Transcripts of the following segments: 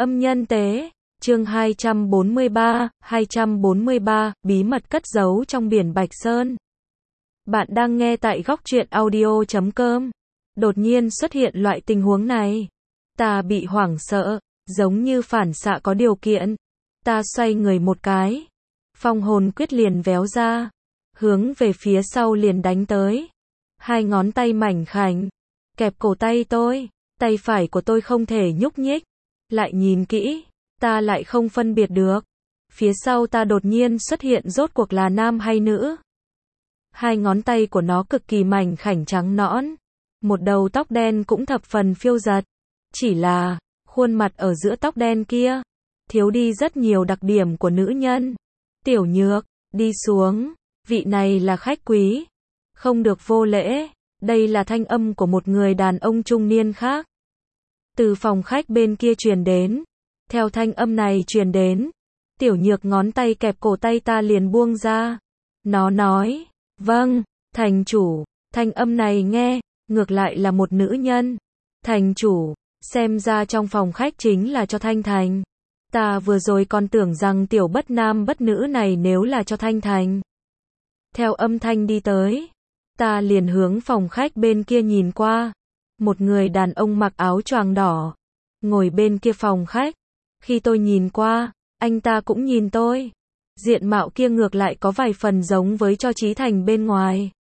Âm nhân tế, chương 243, bí mật cất giấu trong biển Bạch Sơn. Bạn đang nghe tại góc truyện audio.com. Đột nhiên xuất hiện loại tình huống này. Ta bị hoảng sợ, giống như phản xạ có điều kiện. Ta xoay người một cái. Phong hồn quyết liền véo ra. Hướng về phía sau liền đánh tới. Hai ngón tay mảnh khảnh. Kẹp cổ tay tôi. Tay phải của tôi không thể nhúc nhích. Lại nhìn kỹ, ta lại không phân biệt được. Phía sau ta đột nhiên xuất hiện rốt cuộc là nam hay nữ. Hai ngón tay của nó cực kỳ mảnh khảnh trắng nõn. Một đầu tóc đen cũng thập phần phiêu dật. Chỉ là, khuôn mặt ở giữa tóc đen kia, thiếu đi rất nhiều đặc điểm của nữ nhân. Tiểu Nhược, đi xuống, vị này là khách quý. Không được vô lễ, đây là thanh âm của một người đàn ông trung niên khác. Từ phòng khách bên kia truyền đến. Theo thanh âm này truyền đến, Tiểu Nhược ngón tay kẹp cổ tay ta liền buông ra. Nó nói, vâng, thành chủ. Thanh âm này nghe, ngược lại là một nữ nhân. Thành chủ, xem ra trong phòng khách chính là cho Thanh Thành. Ta vừa rồi còn tưởng rằng tiểu bất nam bất nữ này nếu là cho Thanh Thành. Theo âm thanh đi tới, ta liền hướng phòng khách bên kia nhìn qua. Một người đàn ông mặc áo choàng đỏ, ngồi bên kia phòng khách. Khi tôi nhìn qua, anh ta cũng nhìn tôi. Diện mạo kia ngược lại có vài phần giống với cho Chí Thành bên ngoài.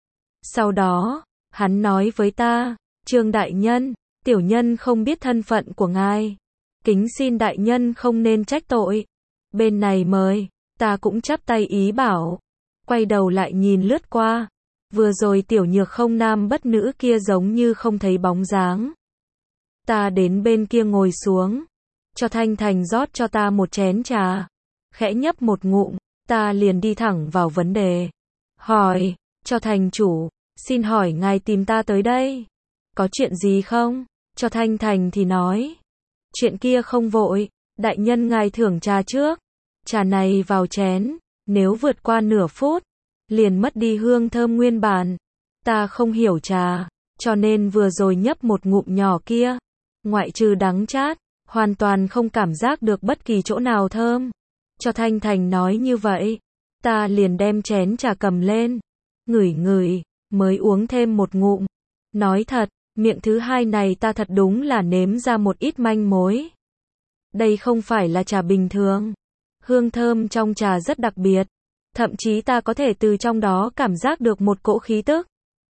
Sau đó, hắn nói với ta, Trương đại nhân, tiểu nhân không biết thân phận của ngài. Kính xin đại nhân không nên trách tội. Bên này mời, ta cũng chắp tay ý bảo. Quay đầu lại nhìn lướt qua. Vừa rồi Tiểu Nhược không nam bất nữ kia giống như không thấy bóng dáng. Ta đến bên kia ngồi xuống. Cho Thanh Thành rót cho ta một chén trà. Khẽ nhấp một ngụm, ta liền đi thẳng vào vấn đề. Hỏi, cho thành chủ, xin hỏi ngài tìm ta tới đây. Có chuyện gì không? Cho Thanh Thành thì nói. Chuyện kia không vội, đại nhân ngài thưởng trà trước. Trà này vào chén, nếu vượt qua nửa phút, liền mất đi hương thơm nguyên bản. Ta không hiểu trà, cho nên vừa rồi nhấp một ngụm nhỏ kia. Ngoại trừ đắng chát, hoàn toàn không cảm giác được bất kỳ chỗ nào thơm. Cho Thanh Thành nói như vậy, ta liền đem chén trà cầm lên. Ngửi ngửi, mới uống thêm một ngụm. Nói thật, miệng thứ hai này ta thật đúng là nếm ra một ít manh mối. Đây không phải là trà bình thường. Hương thơm trong trà rất đặc biệt. Thậm chí ta có thể từ trong đó cảm giác được một cỗ khí tức.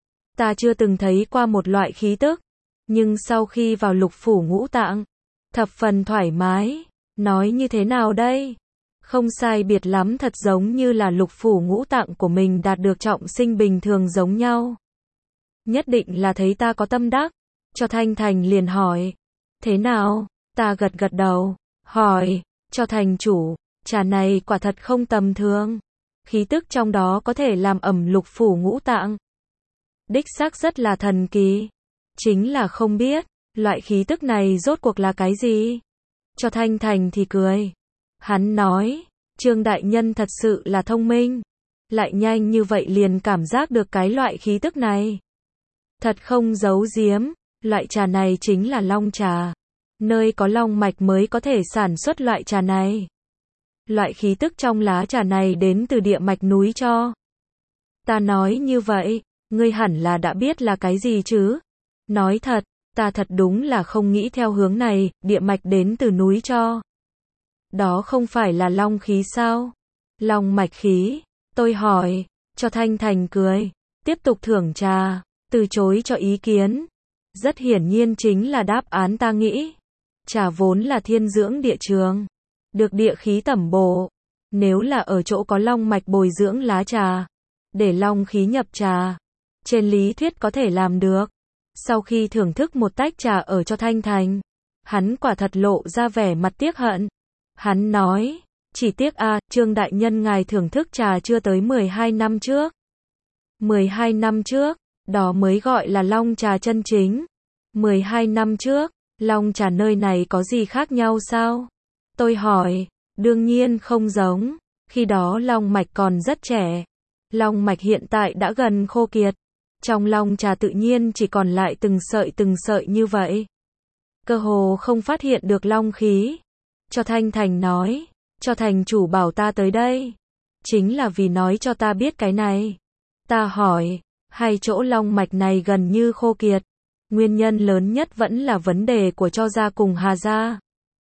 Ta chưa từng thấy qua một loại khí tức. Nhưng sau khi vào lục phủ ngũ tạng, thập phần thoải mái. Nói như thế nào đây? Không sai biệt lắm, thật giống như là lục phủ ngũ tạng của mình đạt được trọng sinh bình thường giống nhau. Nhất định là thấy ta có tâm đắc. Cho Thanh Thành liền hỏi. Thế nào? Ta gật gật đầu. Hỏi, cho thành chủ, trà này quả thật không tầm thường. Khí tức trong đó có thể làm ẩm lục phủ ngũ tạng. Đích xác rất là thần kỳ. Chính là không biết, loại khí tức này rốt cuộc là cái gì? Cho Thanh Thành thì cười. Hắn nói, Trương đại nhân thật sự là thông minh. Lại nhanh như vậy liền cảm giác được cái loại khí tức này. Thật không giấu giếm, loại trà này chính là long trà. Nơi có long mạch mới có thể sản xuất loại trà này. Loại khí tức trong lá trà này đến từ địa mạch núi Cho. Ta nói như vậy, ngươi hẳn là đã biết là cái gì chứ? Nói thật, ta thật đúng là không nghĩ theo hướng này, địa mạch đến từ núi Cho. Đó không phải là long khí sao? Long mạch khí, tôi hỏi. Cho Thanh Thành cười, tiếp tục thưởng trà, từ chối cho ý kiến. Rất hiển nhiên chính là đáp án ta nghĩ. Trà vốn là thiên dưỡng địa trường, được địa khí tẩm bổ. Nếu là ở chỗ có long mạch bồi dưỡng lá trà, để long khí nhập trà, trên lý thuyết có thể làm được. Sau khi thưởng thức một tách trà ở cho Thanh Thành, hắn quả thật lộ ra vẻ mặt tiếc hận. Hắn nói, chỉ tiếc Trương đại nhân ngài thưởng thức trà chưa tới 12 năm trước. 12 năm trước, đó mới gọi là long trà chân chính. 12 năm trước, long trà nơi này có gì khác nhau sao? Tôi hỏi, đương nhiên không giống, khi đó long mạch còn rất trẻ. Long mạch hiện tại đã gần khô kiệt. Trong long trà tự nhiên chỉ còn lại từng sợi như vậy. cơ hồ không phát hiện được long khí. Cho Thanh Thành nói, cho thành chủ bảo ta tới đây, chính là vì nói cho ta biết cái này. Ta hỏi, hai chỗ long mạch này gần như khô kiệt, nguyên nhân lớn nhất vẫn là vấn đề của Cho gia cùng Hà gia.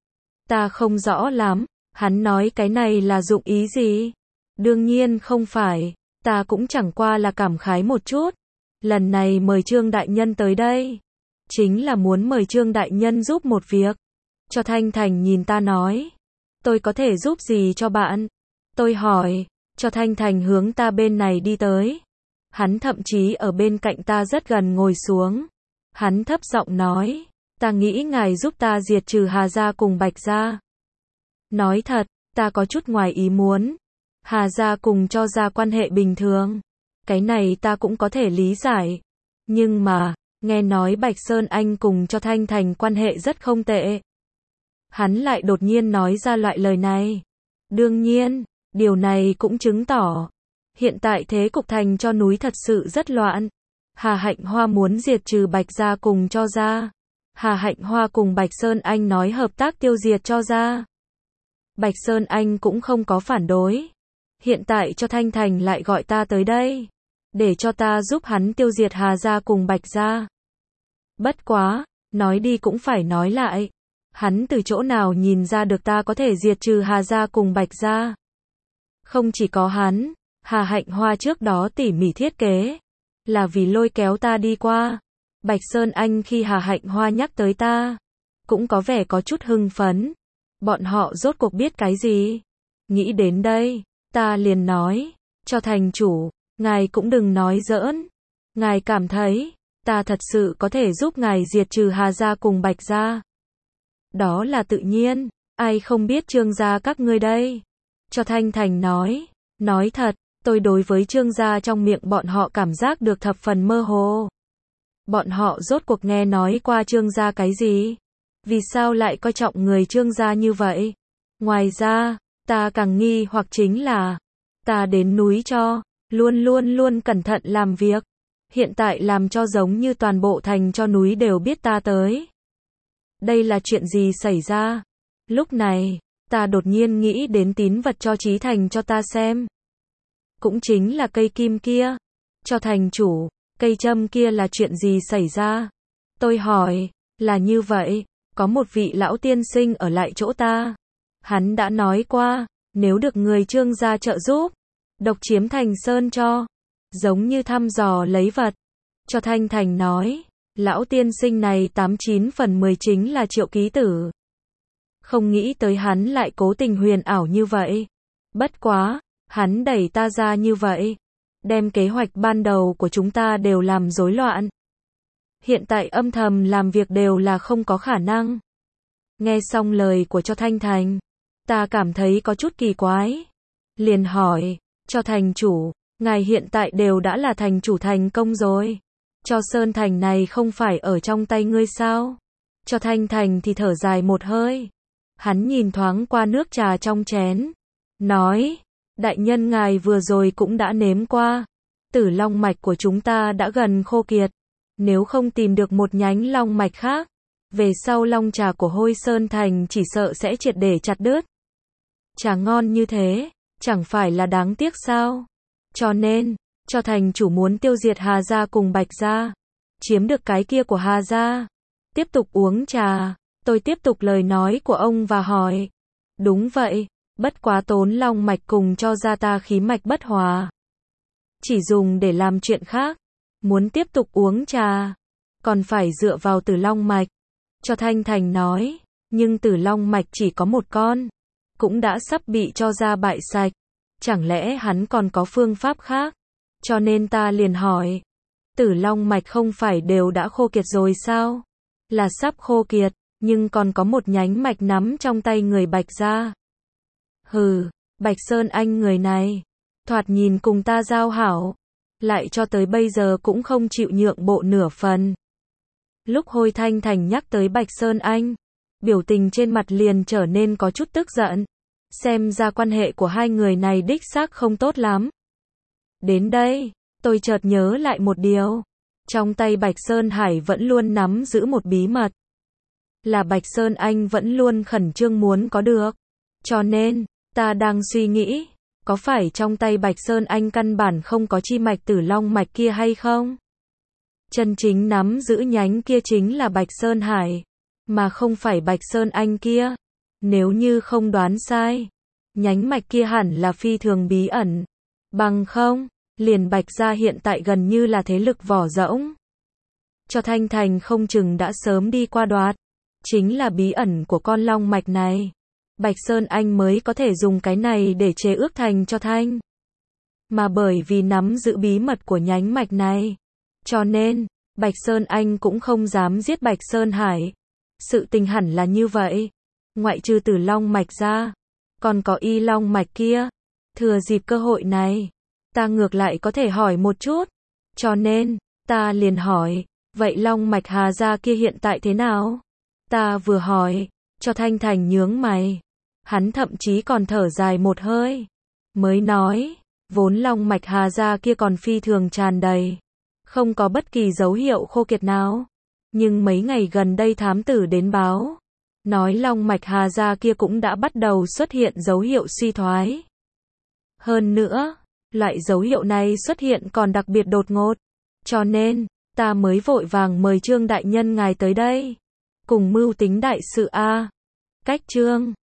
Ta không rõ lắm, hắn nói cái này là dụng ý gì? Đương nhiên không phải, ta cũng chẳng qua là cảm khái một chút. Lần này mời Trương đại nhân tới đây, chính là muốn mời Trương đại nhân giúp một việc. Cho Thanh Thành nhìn ta nói, tôi có thể giúp gì cho bạn? Tôi hỏi, Cho Thanh Thành hướng ta bên này đi tới. Hắn thậm chí ở bên cạnh ta rất gần ngồi xuống. Hắn thấp giọng nói, ta nghĩ ngài giúp ta diệt trừ Hà gia cùng Bạch gia. Nói thật, ta có chút ngoài ý muốn. Hà gia cùng Cho gia quan hệ bình thường, cái này ta cũng có thể lý giải. Nhưng mà, nghe nói Bạch Sơn Anh cùng Cho Thanh Thành quan hệ rất không tệ. Hắn lại đột nhiên nói ra loại lời này. Đương nhiên, điều này cũng chứng tỏ, hiện tại thế cục thành Cho núi thật sự rất loạn. Hà Hạnh Hoa muốn diệt trừ Bạch gia cùng Cho gia. Hà Hạnh Hoa cùng Bạch Sơn Anh nói hợp tác tiêu diệt Cho gia. Bạch Sơn Anh cũng không có phản đối. Hiện tại Cho Thanh Thành lại gọi ta tới đây, để cho ta giúp hắn tiêu diệt Hà gia cùng Bạch gia. Bất quá, nói đi cũng phải nói lại. Hắn từ chỗ nào nhìn ra được ta có thể diệt trừ Hà gia cùng Bạch gia? Không chỉ có hắn, Hà Hạnh Hoa trước đó tỉ mỉ thiết kế, là vì lôi kéo ta đi qua. Bạch Sơn Anh khi Hà Hạnh Hoa nhắc tới ta, cũng có vẻ có chút hưng phấn. Bọn họ rốt cuộc biết cái gì? Nghĩ đến đây, ta liền nói, Cho thành chủ, ngài cũng đừng nói giỡn. Ngài cảm thấy, ta thật sự có thể giúp ngài diệt trừ Hà gia cùng Bạch gia? Đó là tự nhiên, ai không biết Trương gia các ngươi đây? Cho Thanh Thành nói thật, tôi đối với Trương gia trong miệng bọn họ cảm giác được thập phần mơ hồ. Bọn họ rốt cuộc nghe nói qua Trương gia cái gì? Vì sao lại coi trọng người Trương gia như vậy? Ngoài ra, ta càng nghi hoặc chính là, ta đến núi Cho, luôn cẩn thận làm việc. Hiện tại làm cho giống như toàn bộ thành Cho núi đều biết ta tới. Đây là chuyện gì xảy ra? Lúc này, ta đột nhiên nghĩ đến tín vật cho Chí Thành cho ta xem. Cũng chính là cây kim kia. Cho thành chủ, cây châm kia là chuyện gì xảy ra? Tôi hỏi, là như vậy, có một vị lão tiên sinh ở lại chỗ ta. Hắn đã nói qua, nếu được người Trương gia trợ giúp, độc chiếm Thành Sơn Cho, giống như thăm dò lấy vật. Cho Thanh Thành nói, lão tiên sinh này 89 phần 10 chính là Triệu Ký Tử. Không nghĩ tới hắn lại cố tình huyền ảo như vậy. Bất quá, hắn đẩy ta ra như vậy, đem kế hoạch ban đầu của chúng ta đều làm rối loạn. Hiện tại âm thầm làm việc đều là không có khả năng. Nghe xong lời của Cho Thanh Thành, ta cảm thấy có chút kỳ quái. Liền hỏi, Cho thành chủ, ngài hiện tại đều đã là thành chủ thành công rồi. Cho Sơn Thành này không phải ở trong tay ngươi sao? Cho Thanh Thành thì thở dài một hơi. Hắn nhìn thoáng qua nước trà trong chén, nói, đại nhân ngài vừa rồi cũng đã nếm qua. Tử long mạch của chúng ta đã gần khô kiệt. Nếu không tìm được một nhánh long mạch khác, về sau long trà của Hôi Sơn Thành chỉ sợ sẽ triệt để chặt đứt. Trà ngon như thế, chẳng phải là đáng tiếc sao? Cho nên, Cho thành chủ muốn tiêu diệt Hà gia cùng Bạch gia, chiếm được cái kia của Hà gia. Tiếp tục uống trà, tôi tiếp tục lời nói của ông và hỏi. Đúng vậy, bất quá tốn long mạch cùng Cho gia ta khí mạch bất hòa. Chỉ dùng để làm chuyện khác. Muốn tiếp tục uống trà, còn phải dựa vào Tử long mạch. Cho Thanh Thành nói, nhưng Tử long mạch chỉ có một con, cũng đã sắp bị Cho gia bại sạch. Chẳng lẽ hắn còn có phương pháp khác? Cho nên ta liền hỏi, Tử long mạch không phải đều đã khô kiệt rồi sao? Là sắp khô kiệt, nhưng còn có một nhánh mạch nắm trong tay người Bạch gia. Hừ, Bạch Sơn Anh người này, thoạt nhìn cùng ta giao hảo, lại cho tới bây giờ cũng không chịu nhượng bộ nửa phần. Lúc Hôi Thanh Thành nhắc tới Bạch Sơn Anh, biểu tình trên mặt liền trở nên có chút tức giận. Xem ra quan hệ của hai người này đích xác không tốt lắm. Đến đây, tôi chợt nhớ lại một điều. Trong tay Bạch Sơn Hải vẫn luôn nắm giữ một bí mật. là Bạch Sơn Anh vẫn luôn khẩn trương muốn có được. Cho nên, ta đang suy nghĩ, có phải trong tay Bạch Sơn Anh căn bản không có chi mạch Tử Long mạch kia hay không? Chân chính nắm giữ nhánh kia chính là Bạch Sơn Hải, mà không phải Bạch Sơn Anh kia. Nếu như không đoán sai, nhánh mạch kia hẳn là phi thường bí ẩn. Bằng không, liền Bạch gia hiện tại gần như là thế lực vỏ rỗng. Cho Thanh Thành không chừng đã sớm đi qua đoạt. Chính là bí ẩn của con long mạch này. Bạch Sơn Anh mới có thể dùng cái này để chế ước thành cho Thanh. Mà bởi vì nắm giữ bí mật của nhánh mạch này, cho nên, Bạch Sơn Anh cũng không dám giết Bạch Sơn Hải. Sự tình hẳn là như vậy. Ngoại trừ Tử Long mạch ra, còn có Y Long mạch kia. Thừa dịp cơ hội này, ta ngược lại có thể hỏi một chút. Cho nên, ta liền hỏi, vậy Long mạch Hà gia kia hiện tại thế nào? Ta vừa hỏi, cho Thanh Thành nhướng mày. Hắn thậm chí còn thở dài một hơi. Mới nói, vốn Long mạch Hà gia kia còn phi thường tràn đầy. Không có bất kỳ dấu hiệu khô kiệt nào. Nhưng mấy ngày gần đây thám tử đến báo. Nói Long mạch Hà gia kia cũng đã bắt đầu xuất hiện dấu hiệu suy thoái. Hơn nữa, loại dấu hiệu này xuất hiện còn đặc biệt đột ngột. Cho nên, ta mới vội vàng mời Trương đại nhân ngài tới đây. Cùng mưu tính đại sự a. Cách Trương